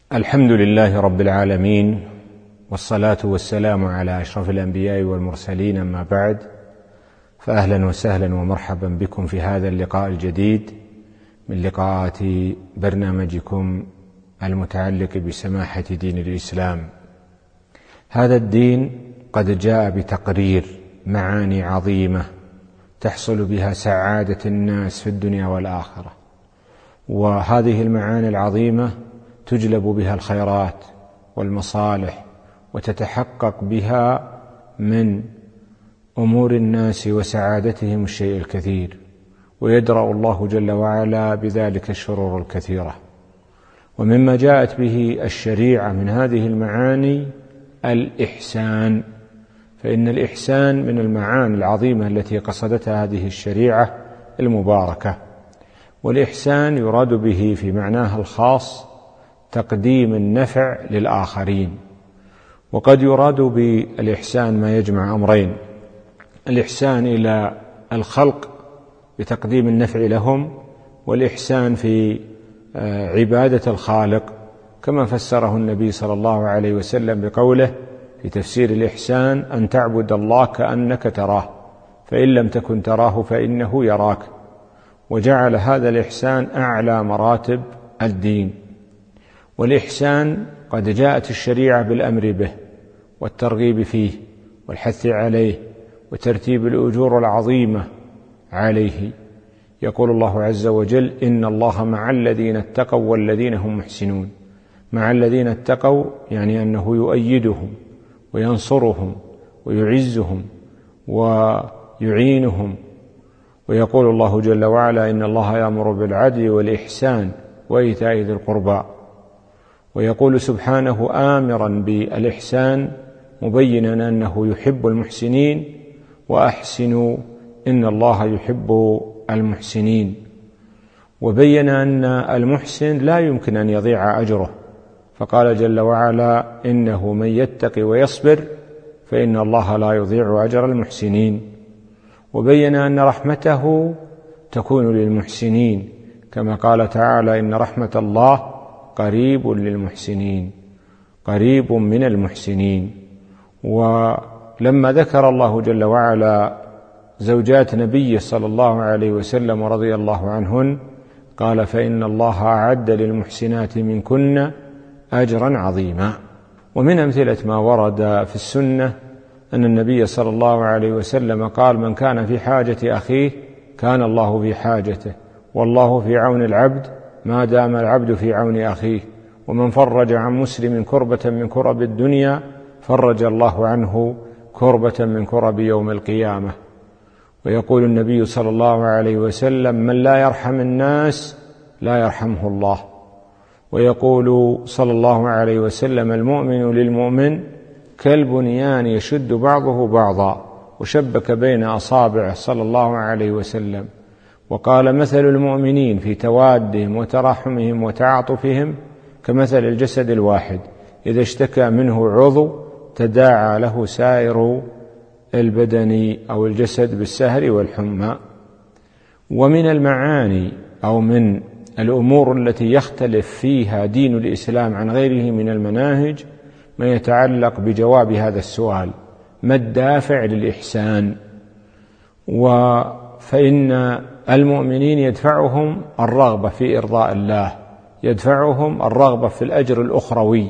الحمد لله رب العالمين، والصلاة والسلام على أشرف الأنبياء والمرسلين، أما بعد، فأهلا وسهلا ومرحبا بكم في هذا اللقاء الجديد من لقاءات برنامجكم المتعلق بسماحة دين الإسلام. هذا الدين قد جاء بتقرير معاني عظيمة تحصل بها سعادة الناس في الدنيا والآخرة، وهذه المعاني العظيمة تجلب بها الخيرات والمصالح، وتتحقق بها من أمور الناس وسعادتهم الشيء الكثير، ويدرأ الله جل وعلا بذلك الشرور الكثيرة. ومما جاءت به الشريعة من هذه المعاني الإحسان، فإن الإحسان من المعاني العظيمة التي قصدتها هذه الشريعة المباركة. والإحسان يراد به في معناه الخاص تقديم النفع للآخرين، وقد يراد بالإحسان ما يجمع أمرين: الإحسان إلى الخلق بتقديم النفع لهم، والإحسان في عبادة الخالق، كما فسره النبي صلى الله عليه وسلم بقوله في تفسير الإحسان: أن تعبد الله كأنك تراه، فإن لم تكن تراه فإنه يراك. وجعل هذا الإحسان أعلى مراتب الدين. والإحسان قد جاءت الشريعة بالأمر به والترغيب فيه والحث عليه وترتيب الأجور العظيمة عليه. يقول الله عز وجل: إن الله مع الذين اتقوا والذين هم محسنون. مع الذين اتقوا يعني أنه يؤيدهم وينصرهم ويعزهم ويعينهم. ويقول الله جل وعلا: إن الله يأمر بالعدل والإحسان وإيتاء ذي القربى. ويقول سبحانه آمرا بالإحسان مبينا أنه يحب المحسنين: وأحسنوا إن الله يحب المحسنين. وبين أن المحسن لا يمكن أن يضيع أجره، فقال جل وعلا: إنه من يتق ويصبر فإن الله لا يضيع أجر المحسنين. وبين أن رحمته تكون للمحسنين، كما قال تعالى: إن رحمة الله قريب للمحسنين، قريب من المحسنين. ولما ذكر الله جل وعلا زوجات نبيه صلى الله عليه وسلم ورضي الله عنهن، قال: فإن الله أعد للمحسنات منكن أجرا عظيما. ومن أمثلة ما ورد في السنة أن النبي صلى الله عليه وسلم قال: من كان في حاجة أخيه كان الله في حاجته، والله في عون العبد ما دام العبد في عون أخيه، ومن فرج عن مسلم كربة من كرب الدنيا فرج الله عنه كربة من كرب يوم القيامة. ويقول النبي صلى الله عليه وسلم: من لا يرحم الناس لا يرحمه الله. ويقول صلى الله عليه وسلم: المؤمن للمؤمن كالبنيان يشد بعضه بعضا، وشبك بين أصابعه صلى الله عليه وسلم. وقال: مثل المؤمنين في توادهم وتراحمهم وتعاطفهم كمثل الجسد الواحد، إذا اشتكى منه عضو تداعى له سائر البدن أو الجسد بالسهر والحمى. ومن المعاني أو من الأمور التي يختلف فيها دين الإسلام عن غيره من المناهج ما يتعلق بجواب هذا السؤال: ما الدافع للإحسان؟ فإن المؤمنين يدفعهم الرغبة في إرضاء الله، يدفعهم الرغبة في الأجر الأخروي.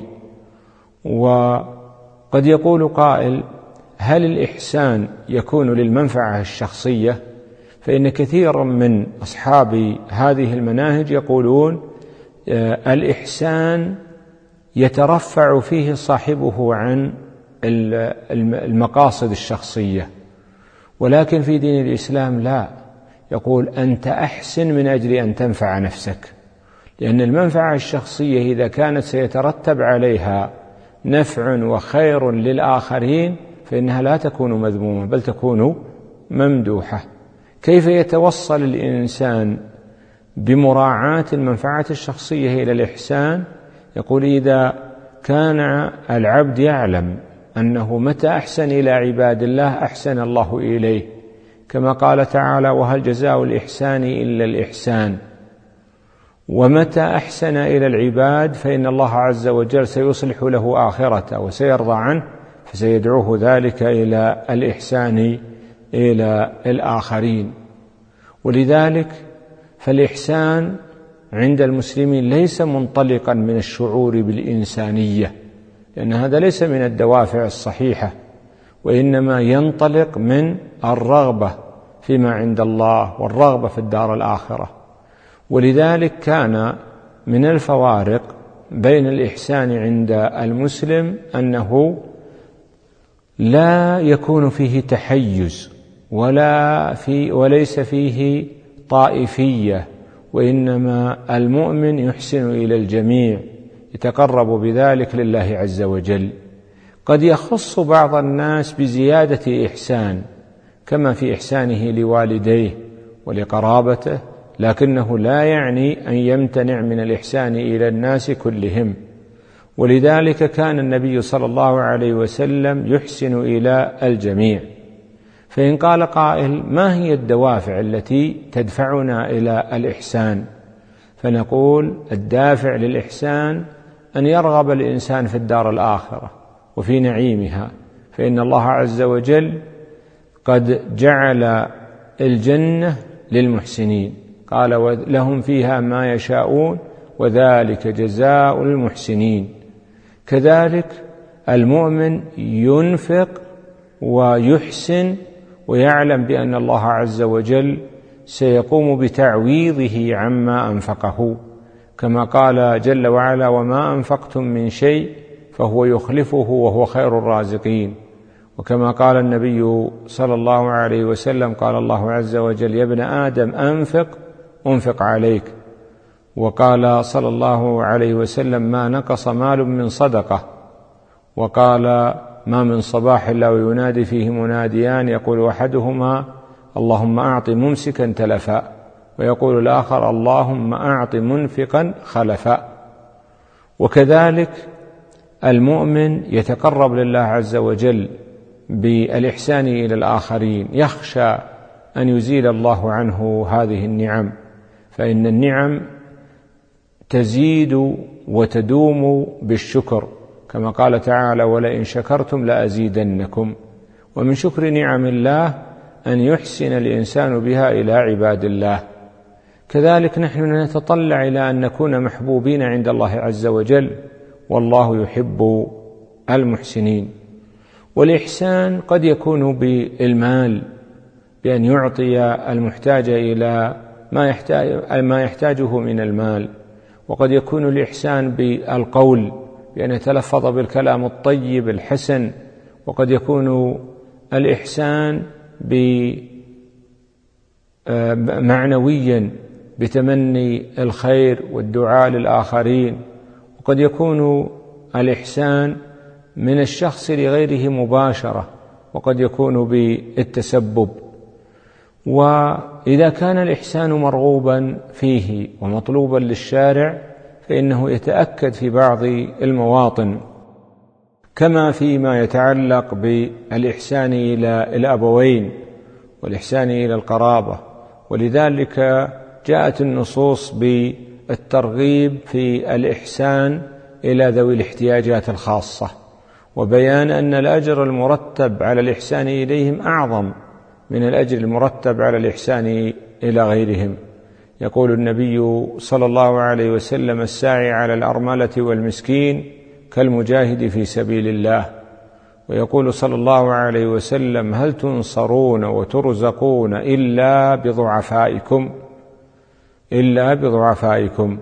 وقد يقول قائل: هل الإحسان يكون للمنفعة الشخصية؟ فإن كثيرا من أصحاب هذه المناهج يقولون الإحسان يترفع فيه صاحبه عن المقاصد الشخصية، ولكن في دين الإسلام لا، يقول: أنت أحسن من أجل أن تنفع نفسك، لأن المنفعة الشخصية إذا كانت سيترتب عليها نفع وخير للآخرين فإنها لا تكون مذمومة بل تكون ممدوحة. كيف يتوصل الإنسان بمراعاة المنفعة الشخصية إلى الإحسان؟ يقول: إذا كان العبد يعلم أنه متى أحسن إلى عباد الله أحسن الله إليه، كما قال تعالى: وهل جزاء الإحسان إلا الإحسان. ومتى أحسن إلى العباد فإن الله عز وجل سيصلح له آخرته وسيرضى عنه، فسيدعوه ذلك إلى الإحسان إلى الآخرين. ولذلك فالإحسان عند المسلمين ليس منطلقا من الشعور بالإنسانية، لأن هذا ليس من الدوافع الصحيحة، وإنما ينطلق من الرغبة فيما عند الله والرغبة في الدار الآخرة. ولذلك كان من الفوارق بين الإحسان عند المسلم أنه لا يكون فيه تحيز وليس فيه طائفية، وإنما المؤمن يحسن إلى الجميع، يتقرب بذلك لله عز وجل. قد يخص بعض الناس بزيادة إحسان كما في إحسانه لوالديه ولقرابته، لكنه لا يعني أن يمتنع من الإحسان إلى الناس كلهم. ولذلك كان النبي صلى الله عليه وسلم يحسن إلى الجميع. فإن قال قائل: ما هي الدوافع التي تدفعنا إلى الإحسان؟ فنقول: الدافع للإحسان أن يرغب الإنسان في الدار الآخرة وفي نعيمها، فإن الله عز وجل قد جعل الجنة للمحسنين، قال: لهم فيها ما يشاءون وذلك جزاء المحسنين. كذلك المؤمن ينفق ويحسن ويعلم بأن الله عز وجل سيقوم بتعويضه عما أنفقه، كما قال جل وعلا: وما أنفقتم من شيء فهو يخلفه وهو خير الرازقين. وكما قال النبي صلى الله عليه وسلم: قال الله عز وجل: يا ابن آدم أنفق عليك. وقال صلى الله عليه وسلم: ما نقص مال من صدقة. وقال: ما من صباح إلا وينادي فيه مناديان، يقول أحدهما: اللهم أعط ممسكا تلفا، ويقول الآخر: اللهم أعط منفقا خلفا. وكذلك المؤمن يتقرب لله عز وجل بالإحسان إلى الآخرين، يخشى أن يزيل الله عنه هذه النعم، فإن النعم تزيد وتدوم بالشكر، كما قال تعالى: ولئن شكرتم لأزيدنكم. ومن شكر نعم الله أن يحسن الإنسان بها إلى عباد الله. كذلك نحن نتطلع إلى أن نكون محبوبين عند الله عز وجل، والله يحب المحسنين. والإحسان قد يكون بالمال، بأن يعطي المحتاج إلى ما يحتاجه من المال، وقد يكون الإحسان بالقول، بأن يتلفظ بالكلام الطيب الحسن، وقد يكون الإحسان معنويا بتمني الخير والدعاء للآخرين، وقد يكون الإحسان من الشخص لغيره مباشرة، وقد يكون بالتسبب. وإذا كان الإحسان مرغوبا فيه ومطلوبا للشارع فإنه يتأكد في بعض المواطن، كما فيما يتعلق بالإحسان إلى الأبوين والإحسان إلى القرابة. ولذلك جاءت النصوص بالترغيب في الإحسان إلى ذوي الاحتياجات الخاصة، وبيان أن الأجر المرتب على الإحسان إليهم أعظم من الأجر المرتب على الإحسان إلى غيرهم. يقول النبي صلى الله عليه وسلم: الساعي على الأرملة والمسكين كالمجاهد في سبيل الله. ويقول صلى الله عليه وسلم: هل تنصرون وترزقون إلا بضعفائكم.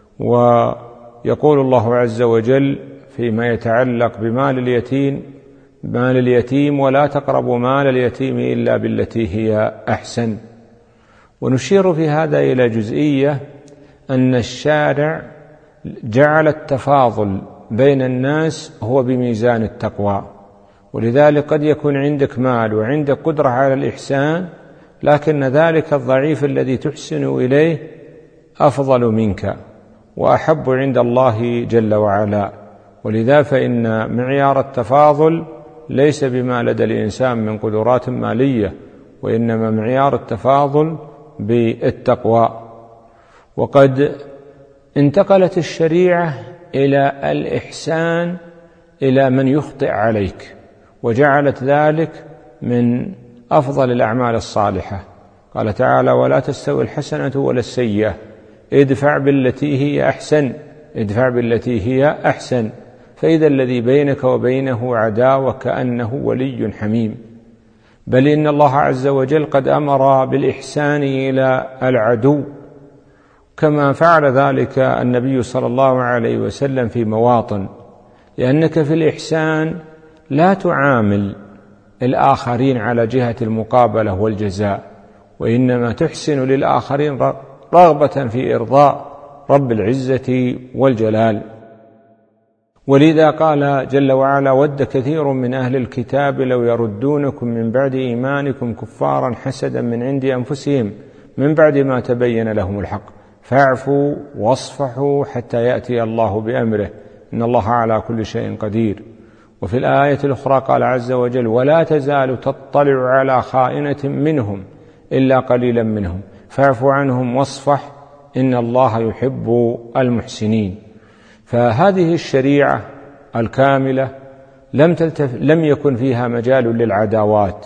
ويقول الله عز وجل فيما يتعلق بمال اليتيم: ولا تقربوا مال اليتيم إلا بالتي هي أحسن. ونشير في هذا إلى جزئية، أن الشارع جعل التفاضل بين الناس هو بميزان التقوى، ولذلك قد يكون عندك مال وعندك قدرة على الإحسان، لكن ذلك الضعيف الذي تحسن إليه أفضل منك وأحب عند الله جل وعلا. ولذا فإن معيار التفاضل ليس بما لدى الإنسان من قدرات مالية، وإنما معيار التفاضل بالتقوى. وقد انتقلت الشريعة إلى الإحسان إلى من يخطئ عليك، وجعلت ذلك من أفضل الأعمال الصالحة. قال تعالى: ولا تستوي الحسنة ولا السيئة ادفع بالتي هي أحسن فإذا الذي بينك وبينه عداوة كأنه ولي حميم. بل إن الله عز وجل قد أمر بالإحسان إلى العدو، كما فعل ذلك النبي صلى الله عليه وسلم في مواطن، لأنك في الإحسان لا تعامل الآخرين على جهة المقابلة والجزاء، وإنما تحسن للآخرين رغبة في إرضاء رب العزة والجلال. ولذا قال جل وعلا: ود كثير من أهل الكتاب لو يردونكم من بعد إيمانكم كفارا حسدا من عند أنفسهم من بعد ما تبين لهم الحق فاعفوا واصفحوا حتى يأتي الله بأمره إن الله على كل شيء قدير. وفي الآية الأخرى قال عز وجل: ولا تزال تطلع على خائنة منهم إلا قليلا منهم فاعف عنهم واصفح إن الله يحب المحسنين. فهذه الشريعة الكاملة لم يكن فيها مجال للعداوات،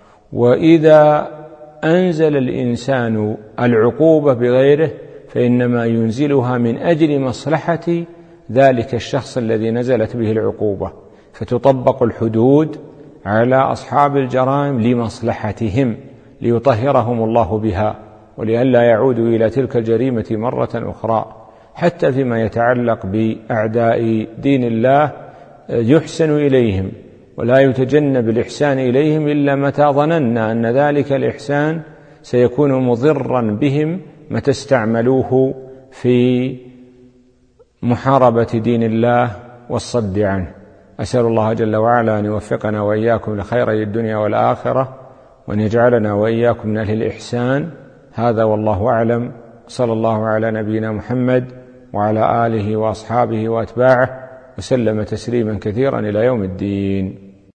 وإذا أنزل الإنسان العقوبة بغيره فإنما ينزلها من أجل مصلحة ذلك الشخص الذي نزلت به العقوبة، فتطبق الحدود على أصحاب الجرائم لمصلحتهم ليطهرهم الله بها ولئلا يعودوا إلى تلك الجريمة مرة أخرى. حتى فيما يتعلق بأعداء دين الله يحسن إليهم ولا يتجنب الإحسان إليهم إلا متى ظننا أن ذلك الإحسان سيكون مضرا بهم متى استعملوه في محاربة دين الله والصد عنه. أسأل الله جل وعلا أن يوفقنا وإياكم لخيري الدنيا والآخرة، وأن يجعلنا وإياكم من أهل الإحسان. هذا والله أعلم. صلى الله على نبينا محمد وعلى آله وأصحابه وأتباعه وسلم تسليما كثيرا إلى يوم الدين.